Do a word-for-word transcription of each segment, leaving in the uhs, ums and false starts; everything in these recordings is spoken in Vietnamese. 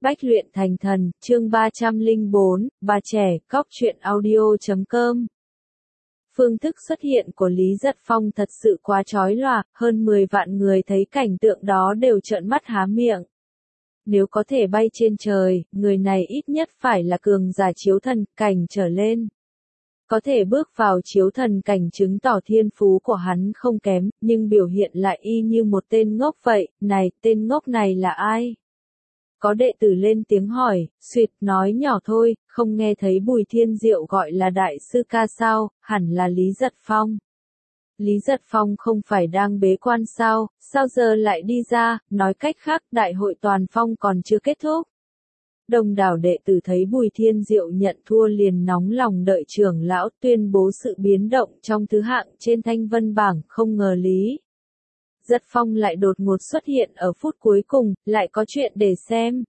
Bách luyện thành thần, chương ba trăm lẻ bốn, bà trẻ, cóc truyện audio chấm com. Phương thức xuất hiện của Lý Giật Phong thật sự quá chói lòa, hơn mười vạn người thấy cảnh tượng đó đều trợn mắt há miệng. Nếu có thể bay trên trời, người này ít nhất phải là cường giả chiếu thần cảnh trở lên. Có thể bước vào chiếu thần cảnh chứng tỏ thiên phú của hắn không kém, nhưng biểu hiện lại y như một tên ngốc vậy. Này, tên ngốc này là ai? Có đệ tử lên tiếng hỏi, suýt nói nhỏ thôi, không nghe thấy Bùi Thiên Diệu gọi là đại sư ca sao, hẳn là Lý Giật Phong. Lý Giật Phong không phải đang bế quan sao, sao giờ lại đi ra, nói cách khác đại hội toàn phong còn chưa kết thúc. Đông đảo đệ tử thấy Bùi Thiên Diệu nhận thua liền nóng lòng đợi trưởng lão tuyên bố sự biến động trong thứ hạng trên thanh vân bảng, không ngờ Lý Giật Phong lại đột ngột xuất hiện ở phút cuối cùng, lại có chuyện để xem.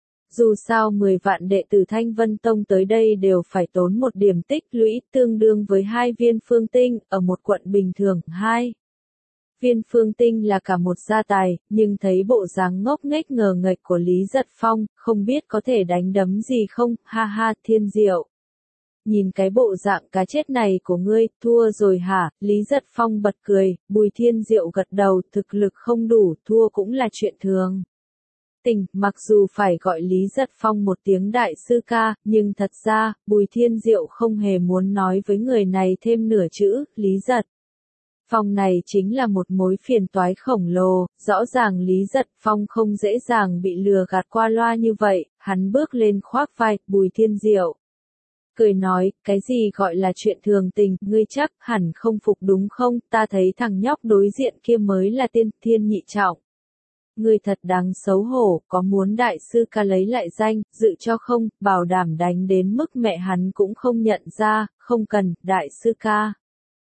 Dù sao mười vạn đệ tử Thanh Vân Tông tới đây đều phải tốn một điểm tích lũy tương đương với hai viên phương tinh, ở một quận bình thường, hai. Viên phương tinh là cả một gia tài, nhưng thấy bộ dáng ngốc nghếch ngờ nghệch của Lý Giật Phong, không biết có thể đánh đấm gì không, ha ha, Thiên Diệu. Nhìn cái bộ dạng cá chết này của ngươi, thua rồi hả? Lý Giật Phong bật cười, Bùi Thiên Diệu gật đầu, thực lực không đủ, thua cũng là chuyện thường. Tình, mặc dù phải gọi Lý Giật Phong một tiếng đại sư ca, nhưng thật ra, Bùi Thiên Diệu không hề muốn nói với người này thêm nửa chữ, Lý Giật Phong này chính là một mối phiền toái khổng lồ, rõ ràng Lý Giật Phong không dễ dàng bị lừa gạt qua loa như vậy, hắn bước lên khoác vai, Bùi Thiên Diệu. Cười nói, cái gì gọi là chuyện thường tình, ngươi chắc hẳn không phục đúng không, ta thấy thằng nhóc đối diện kia mới là tiên thiên nhị trọng. Ngươi thật đáng xấu hổ, có muốn đại sư ca lấy lại danh, dự cho không, bảo đảm đánh đến mức mẹ hắn cũng không nhận ra, không cần, đại sư ca.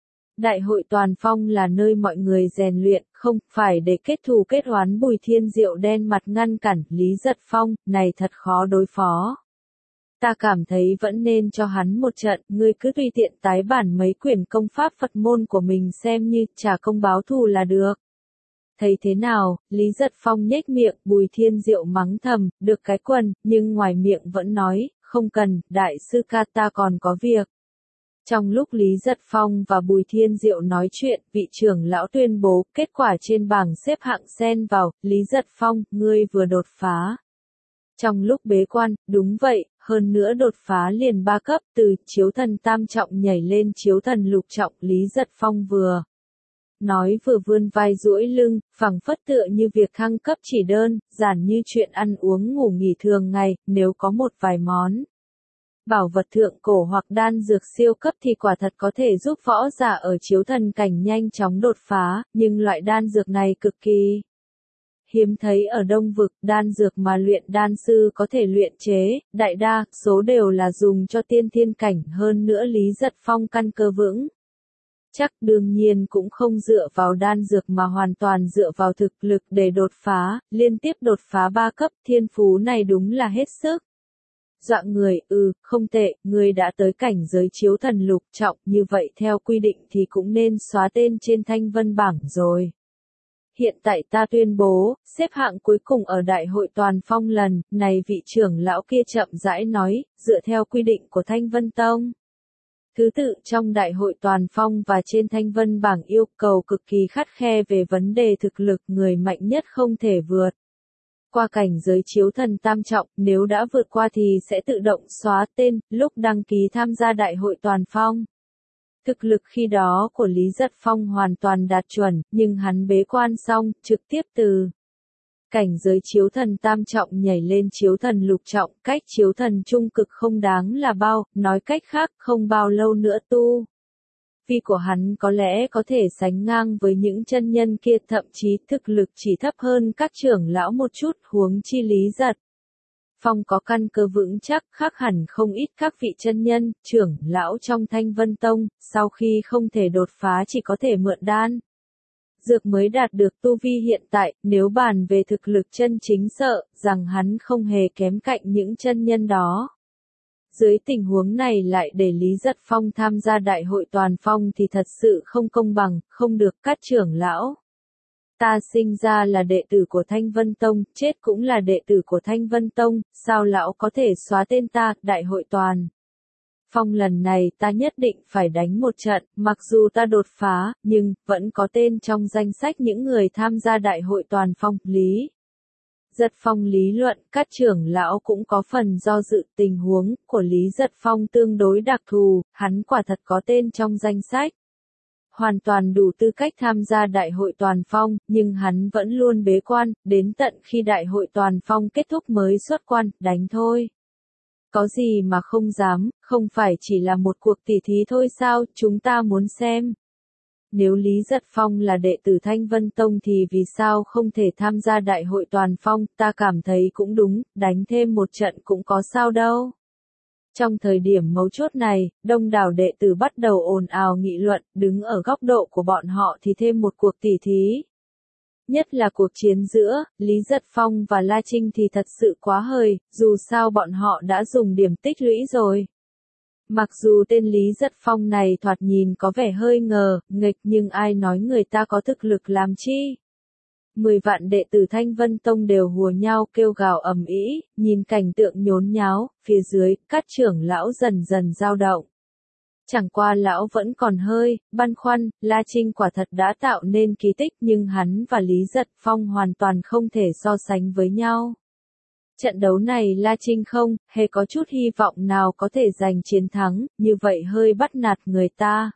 Đại hội toàn phong là nơi mọi người rèn luyện, không phải để kết thù kết oán. Bùi Thiên Diệu đen mặt ngăn cản, Lý Giật Phong, này thật khó đối phó. Ta cảm thấy vẫn nên cho hắn một trận, ngươi cứ tùy tiện tái bản mấy quyển công pháp Phật môn của mình xem như trả công báo thù là được. Thấy thế nào, Lý Giật Phong nhếch miệng, Bùi Thiên Diệu mắng thầm, được cái quần, nhưng ngoài miệng vẫn nói, không cần, đại sư ca ta còn có việc. Trong lúc Lý Giật Phong và Bùi Thiên Diệu nói chuyện, vị trưởng lão tuyên bố, kết quả trên bảng xếp hạng xen vào, Lý Giật Phong, ngươi vừa đột phá. Trong lúc bế quan, đúng vậy, hơn nữa đột phá liền ba cấp, từ chiếu thần tam trọng nhảy lên chiếu thần lục trọng, Lý Giật Phong vừa nói vừa vươn vai duỗi lưng, phẳng phất tựa như việc thăng cấp chỉ đơn giản như chuyện ăn uống ngủ nghỉ thường ngày, nếu có một vài món bảo vật thượng cổ hoặc đan dược siêu cấp thì quả thật có thể giúp võ giả ở chiếu thần cảnh nhanh chóng đột phá, nhưng loại đan dược này cực kỳ hiếm thấy ở Đông Vực, đan dược mà luyện đan sư có thể luyện chế, đại đa số đều là dùng cho tiên thiên cảnh, hơn nữa Lý Giật Phong căn cơ vững chắc đương nhiên cũng không dựa vào đan dược mà hoàn toàn dựa vào thực lực để đột phá, liên tiếp đột phá ba cấp, thiên phú này đúng là hết sức dọa người. Ừ, không tệ, ngươi đã tới cảnh giới chiếu thần lục trọng, như vậy theo quy định thì cũng nên xóa tên trên thanh vân bảng rồi. Hiện tại ta tuyên bố, xếp hạng cuối cùng ở đại hội toàn phong lần này, vị trưởng lão kia chậm rãi nói, dựa theo quy định của Thanh Vân Tông. Thứ tự trong đại hội toàn phong và trên thanh vân bảng yêu cầu cực kỳ khắt khe về vấn đề thực lực, người mạnh nhất không thể vượt qua cảnh giới chiếu thần tam trọng, nếu đã vượt qua thì sẽ tự động xóa tên, lúc đăng ký tham gia đại hội toàn phong. Thực lực khi đó của Lý Giật Phong hoàn toàn đạt chuẩn, nhưng hắn bế quan xong, trực tiếp từ cảnh giới chiếu thần tam trọng nhảy lên chiếu thần lục trọng, cách chiếu thần trung cực không đáng là bao, nói cách khác, không bao lâu nữa tu vi của hắn có lẽ có thể sánh ngang với những chân nhân kia, thậm chí thực lực chỉ thấp hơn các trưởng lão một chút, huống chi Lý Giật Phong có căn cơ vững chắc, khác hẳn không ít các vị chân nhân, trưởng lão trong Thanh Vân Tông, sau khi không thể đột phá chỉ có thể mượn đan dược mới đạt được tu vi hiện tại, nếu bàn về thực lực chân chính sợ rằng hắn không hề kém cạnh những chân nhân đó. Dưới tình huống này lại để Lý Giật Phong tham gia đại hội toàn phong thì thật sự không công bằng, không được các trưởng lão Ta sinh ra là đệ tử của Thanh Vân Tông, chết cũng là đệ tử của Thanh Vân Tông, sao lão có thể xóa tên ta, đại hội toàn phong lần này ta nhất định phải đánh một trận, mặc dù ta đột phá, nhưng, vẫn có tên trong danh sách những người tham gia đại hội toàn phong, Lý Giật Phong lý luận, các trưởng lão cũng có phần do dự. Tình huống của Lý Giật Phong tương đối đặc thù, hắn quả thật có tên trong danh sách. Hoàn toàn đủ tư cách tham gia đại hội toàn phong, nhưng hắn vẫn luôn bế quan, đến tận khi đại hội toàn phong kết thúc mới xuất quan, đánh thôi. Có gì mà không dám, không phải chỉ là một cuộc tỉ thí thôi sao, chúng ta muốn xem. Nếu Lý Giật Phong là đệ tử Thanh Vân Tông thì vì sao không thể tham gia đại hội toàn phong, ta cảm thấy cũng đúng, đánh thêm một trận cũng có sao đâu. Trong thời điểm mấu chốt này, đông đảo đệ tử bắt đầu ồn ào nghị luận, đứng ở góc độ của bọn họ thì thêm một cuộc tỉ thí. Nhất là cuộc chiến giữa Lý Giật Phong và La Trinh thì thật sự quá hời, dù sao bọn họ đã dùng điểm tích lũy rồi. Mặc dù tên Lý Giật Phong này thoạt nhìn có vẻ hơi ngờ, nghịch nhưng ai nói người ta có thực lực làm chi. Mười vạn đệ tử Thanh Vân Tông đều hùa nhau kêu gào ầm ĩ, nhìn cảnh tượng nhốn nháo, phía dưới, các trưởng lão dần dần dao động. Chẳng qua lão vẫn còn hơi, băn khoăn, La Trinh quả thật đã tạo nên kỳ tích nhưng hắn và Lý Giật Phong hoàn toàn không thể so sánh với nhau. Trận đấu này La Trinh không hề có chút hy vọng nào có thể giành chiến thắng, như vậy hơi bắt nạt người ta.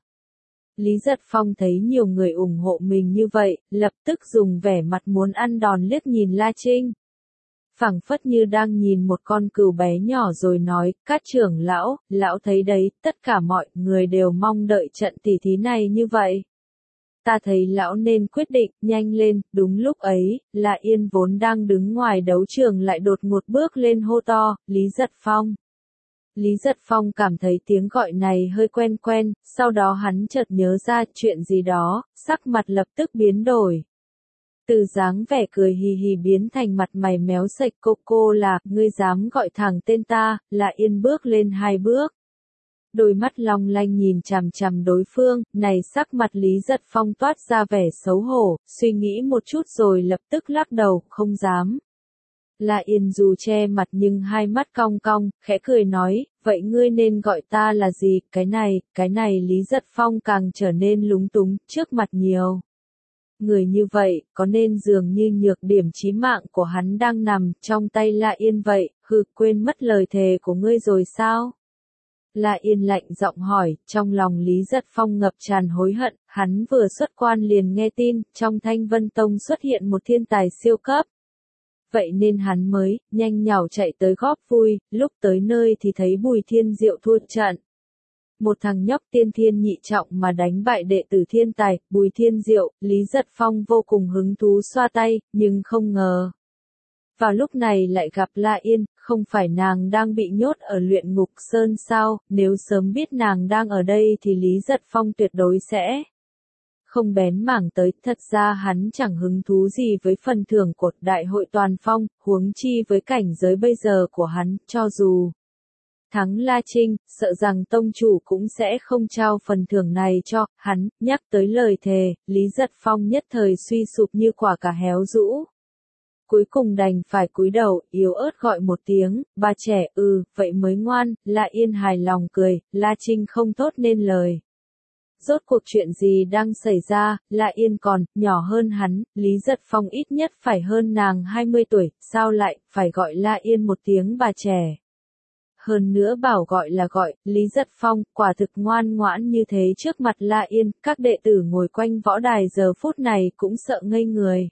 Lý Giật Phong thấy nhiều người ủng hộ mình như vậy, lập tức dùng vẻ mặt muốn ăn đòn liếc nhìn La Trinh. Phảng phất như đang nhìn một con cừu bé nhỏ rồi nói, các trưởng lão, lão thấy đấy, tất cả mọi người đều mong đợi trận tỉ thí này như vậy. Ta thấy lão nên quyết định, nhanh lên, đúng lúc ấy, La Yên vốn đang đứng ngoài đấu trường lại đột ngột bước lên hô to, Lý Giật Phong. Lý Giật Phong cảm thấy tiếng gọi này hơi quen quen, sau đó hắn chợt nhớ ra chuyện gì đó, sắc mặt lập tức biến đổi. Từ dáng vẻ cười hì hì biến thành mặt mày méo sạch cô cô là, ngươi dám gọi thẳng tên ta, La Yên bước lên hai bước. Đôi mắt long lanh nhìn chằm chằm đối phương, này sắc mặt Lý Giật Phong toát ra vẻ xấu hổ, suy nghĩ một chút rồi lập tức lắc đầu, không dám. La Yên dù che mặt nhưng hai mắt cong cong, khẽ cười nói, vậy ngươi nên gọi ta là gì, cái này, cái này Lý Giật Phong càng trở nên lúng túng, trước mặt nhiều. Người như vậy, có nên dường như nhược điểm chí mạng của hắn đang nằm trong tay La Yên vậy, hừ, quên mất lời thề của ngươi rồi sao? La Yên lạnh giọng hỏi, trong lòng Lý Giật Phong ngập tràn hối hận, hắn vừa xuất quan liền nghe tin, trong Thanh Vân Tông xuất hiện một thiên tài siêu cấp. Vậy nên hắn mới, nhanh nhảu chạy tới góp vui, lúc tới nơi thì thấy Bùi Thiên Diệu thua trận. Một thằng nhóc tiên thiên nhị trọng mà đánh bại đệ tử thiên tài, Bùi Thiên Diệu, Lý Giật Phong vô cùng hứng thú xoa tay, nhưng không ngờ. Vào lúc này lại gặp La Yên, không phải nàng đang bị nhốt ở luyện ngục sơn sao, nếu sớm biết nàng đang ở đây thì Lý Giật Phong tuyệt đối sẽ không bén mảng tới, thật ra hắn chẳng hứng thú gì với phần thưởng của đại hội toàn phong, huống chi với cảnh giới bây giờ của hắn, cho dù thắng La Trinh, sợ rằng tông chủ cũng sẽ không trao phần thưởng này cho hắn, nhắc tới lời thề, Lý Giật Phong nhất thời suy sụp như quả cà héo rũ. Cuối cùng đành phải cúi đầu, yếu ớt gọi một tiếng, bà trẻ, ừ, vậy mới ngoan, La Yên hài lòng cười, La Trinh không thốt nên lời. Rốt cuộc chuyện gì đang xảy ra, La Yên còn, nhỏ hơn hắn, Lý Giật Phong ít nhất phải hơn nàng hai mươi tuổi, sao lại, phải gọi La Yên một tiếng bà trẻ. Hơn nữa bảo gọi là gọi, Lý Giật Phong, quả thực ngoan ngoãn như thế trước mặt La Yên, các đệ tử ngồi quanh võ đài giờ phút này cũng sợ ngây người.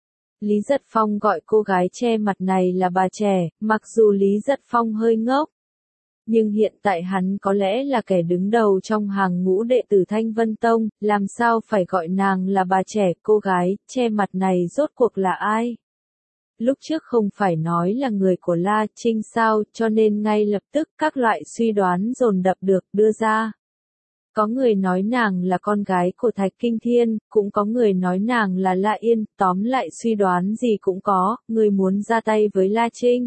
Lý Giật Phong gọi cô gái che mặt này là bà trẻ, mặc dù Lý Giật Phong hơi ngốc. Nhưng hiện tại hắn có lẽ là kẻ đứng đầu trong hàng ngũ đệ tử Thanh Vân Tông, làm sao phải gọi nàng là bà trẻ, cô gái che mặt này rốt cuộc là ai? Lúc trước không phải nói là người của La Trinh sao, cho nên ngay lập tức các loại suy đoán dồn đập được đưa ra. Có người nói nàng là con gái của Thạch Kinh Thiên, cũng có người nói nàng là La Yên, tóm lại suy đoán gì cũng có, người muốn ra tay với La Trinh.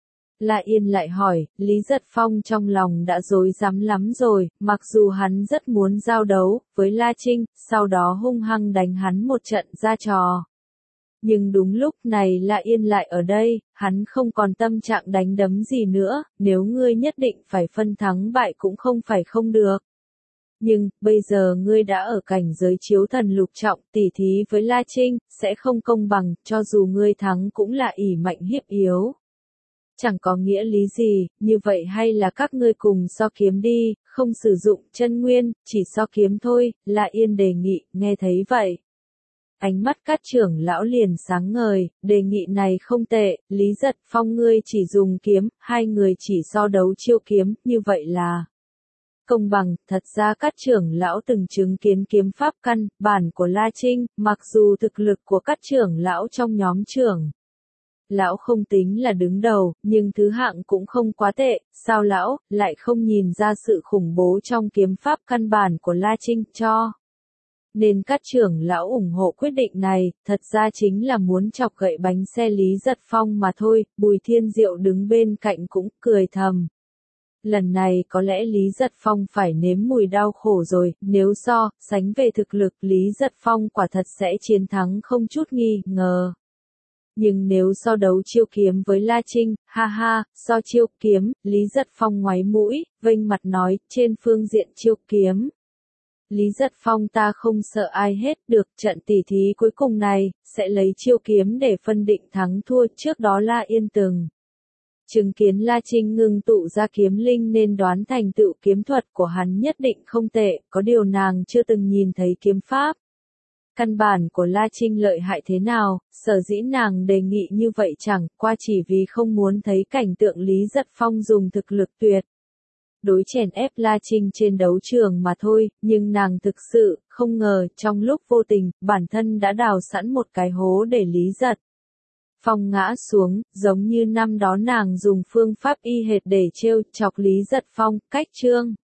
La Yên lại hỏi, Lý Giật Phong trong lòng đã rối rắm lắm rồi, mặc dù hắn rất muốn giao đấu với La Trinh, sau đó hung hăng đánh hắn một trận ra trò. Nhưng đúng lúc này La Yên lại ở đây, hắn không còn tâm trạng đánh đấm gì nữa, nếu ngươi nhất định phải phân thắng bại cũng không phải không được. Nhưng, bây giờ ngươi đã ở cảnh giới chiếu thần lục trọng, tỉ thí với La Trinh, sẽ không công bằng, cho dù ngươi thắng cũng là ỷ mạnh hiếp yếu. Chẳng có nghĩa lý gì, như vậy hay là các ngươi cùng so kiếm đi, không sử dụng chân nguyên, chỉ so kiếm thôi, La Yên đề nghị, nghe thấy vậy. Ánh mắt các trưởng lão liền sáng ngời, đề nghị này không tệ, Lý Giật Phong ngươi chỉ dùng kiếm, hai người chỉ so đấu chiêu kiếm, như vậy là công bằng. Thật ra các trưởng lão từng chứng kiến kiếm pháp căn bản của La Trinh, mặc dù thực lực của các trưởng lão trong nhóm trưởng lão không tính là đứng đầu, nhưng thứ hạng cũng không quá tệ, sao lão lại không nhìn ra sự khủng bố trong kiếm pháp căn bản của La Trinh cho. Nên các trưởng lão ủng hộ quyết định này, thật ra chính là muốn chọc gậy bánh xe Lý Giật Phong mà thôi. Bùi Thiên Diệu đứng bên cạnh cũng cười thầm. Lần này có lẽ Lý Giật Phong phải nếm mùi đau khổ rồi, nếu so, sánh về thực lực Lý Giật Phong quả thật sẽ chiến thắng không chút nghi ngờ. Nhưng nếu so đấu chiêu kiếm với La Trinh, ha ha, so chiêu kiếm, Lý Giật Phong ngoáy mũi, vênh mặt nói, trên phương diện chiêu kiếm. Lý Giật Phong ta không sợ ai hết, được trận tỉ thí cuối cùng này, sẽ lấy chiêu kiếm để phân định thắng thua. Trước đó La Yên từng chứng kiến La Trinh ngưng tụ ra kiếm linh nên đoán thành tựu kiếm thuật của hắn nhất định không tệ, có điều nàng chưa từng nhìn thấy kiếm pháp. Căn bản của La Trinh lợi hại thế nào, sở dĩ nàng đề nghị như vậy chẳng qua chỉ vì không muốn thấy cảnh tượng Lý Giật Phong dùng thực lực tuyệt đối chèn ép La Trinh trên đấu trường mà thôi, nhưng nàng thực sự không ngờ trong lúc vô tình, bản thân đã đào sẵn một cái hố để Lý Giật Phong ngã xuống, giống như năm đó nàng dùng phương pháp y hệt để trêu chọc Lý Giật Phong. Cách chương